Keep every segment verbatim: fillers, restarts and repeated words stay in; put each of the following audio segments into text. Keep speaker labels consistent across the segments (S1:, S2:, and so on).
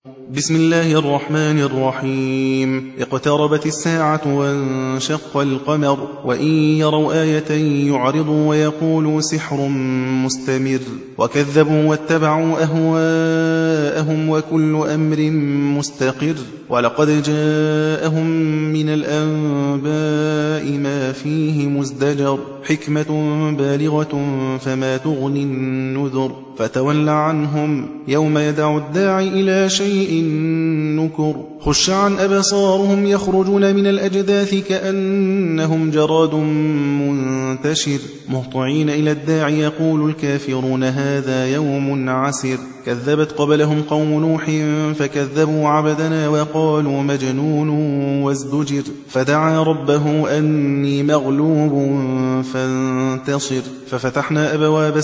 S1: بسم الله الرحمن الرحيم. اقتربت الساعة وانشق القمر وإن يروا آية يعرضوا ويقولوا سحر مستمر وكذبوا واتبعوا أهواءهم وكل أمر مستقر ولقد جاءهم من الأنباء ما فيه مزدجر حكمة بالغة فما تغني النذر فتول عنهم يوم يدع الداعي إلى شيء نكر خش عن أبصارهم يخرجون من الأجداث كأنهم جراد منتشر مهطعين إلى الداعي يقول الكافرون هذا يوم عسر كذبت قبلهم قوم نوح فكذبوا عبدنا وقالوا مجنون وازدجر فدعا ربه أني مغلوب فانتصر ففتحنا أبواب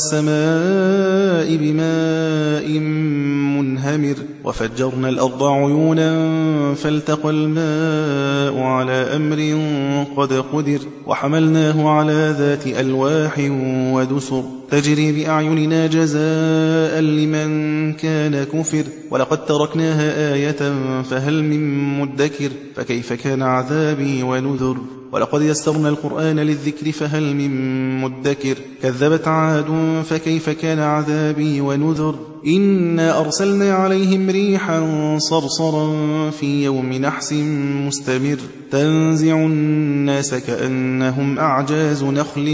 S1: السماء بماء منهمر وفجرنا الأرض عيونا فالتقى الماء على أمر قد قدر وحملناه على ذات ألواح ودسر تجري بأعيننا جزاء لمن كان كفر ولقد تركناها آية فهل من مدكر فكيف كان عذابي ونذر ولقد يسرنا القرآن للذكر فهل من مدكر كذبت عاد فكيف كان عذابي ونذر إنا أرسلنا عليهم ريحا صرصرا في يوم نحس مستمر تنزع الناس كأنهم أعجاز نخل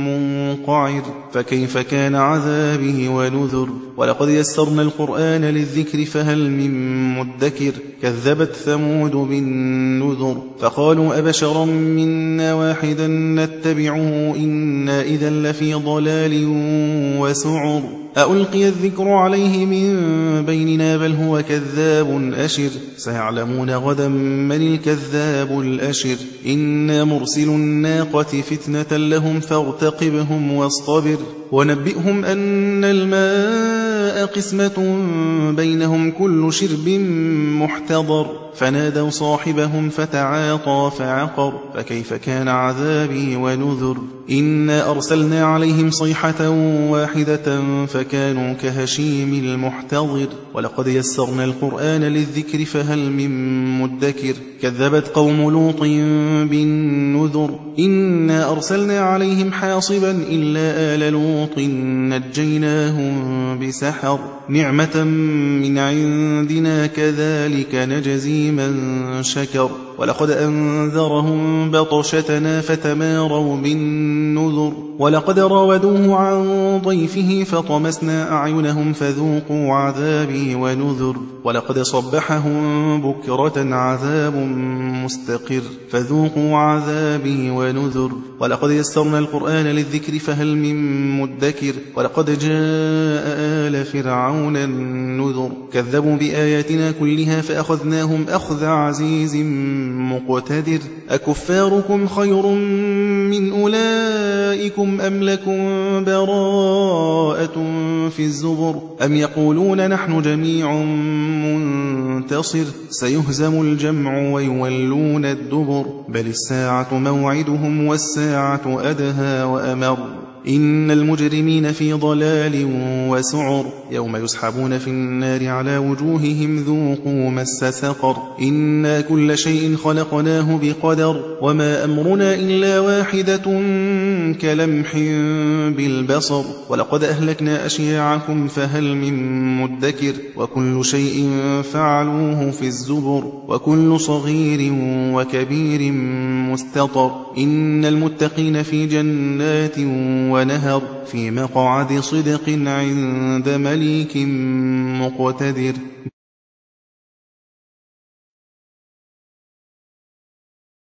S1: منقعر فكيف كان عذابي ونذر ولقد يسرنا القرآن للذكر فهل من مدكر كذبت ثمود بالنذر فقالوا أبشرا منا واحدا نتبعه إنا إذا لفي ضلال وسعر أألقي الذكر عليه من بيننا بل هو كذاب أشر سيعلمون غدا من الكذاب الأشر إنا مرسل الناقة فتنة لهم فارتقبهم واصطبر ونبئهم أن الماء قسمة بينهم كل شرب محتضر فنادوا صاحبهم فتعاطى فعقر فكيف كان عذابي ونذر إنا أرسلنا عليهم صيحة واحدة فكانوا كهشيم المحتضر ولقد يسرنا القرآن للذكر فهل من مدكر كذبت قوم لوط بالنذر إنا أرسلنا عليهم حاصبا إلا آل لوط نجيناهم بسحر نعمة من عندنا كذلك نجزي من شكر ولقد أنذرهم بطشتنا فتماروا بالنذر ولقد راودوه عن ضيفه فطمسنا أعينهم فذوقوا عذابي ونذر ولقد صبحهم بكرة عذاب مستقر فذوقوا عذابي ونذر ولقد يسرنا القرآن للذكر فهل من مدكر ولقد جاء آل فرعون النذر كذبوا بآياتنا كلها فأخذناهم أخذ عزيز مقتدر أكفاركم خير من أولئكم أم لكم براءة في الزبر أم يقولون نحن جميع منتصر سيهزم الجمع ويولون الدبر بل الساعة موعدهم والساعة أدهى وأمر إن المجرمين في ضلال وسعر يوم يسحبون في النار على وجوههم ذوقوا مس سقر إنا كل شيء خلقناه بقدر وما أمرنا إلا واحدة كلمح بالبصر ولقد أهلكنا أشياعكم فهل من مدكر وكل شيء فعلوه في الزبر وكل صغير وكبير مستطر إن المتقين في جنات ونهر في مقعد صدق عند مليك مقتدر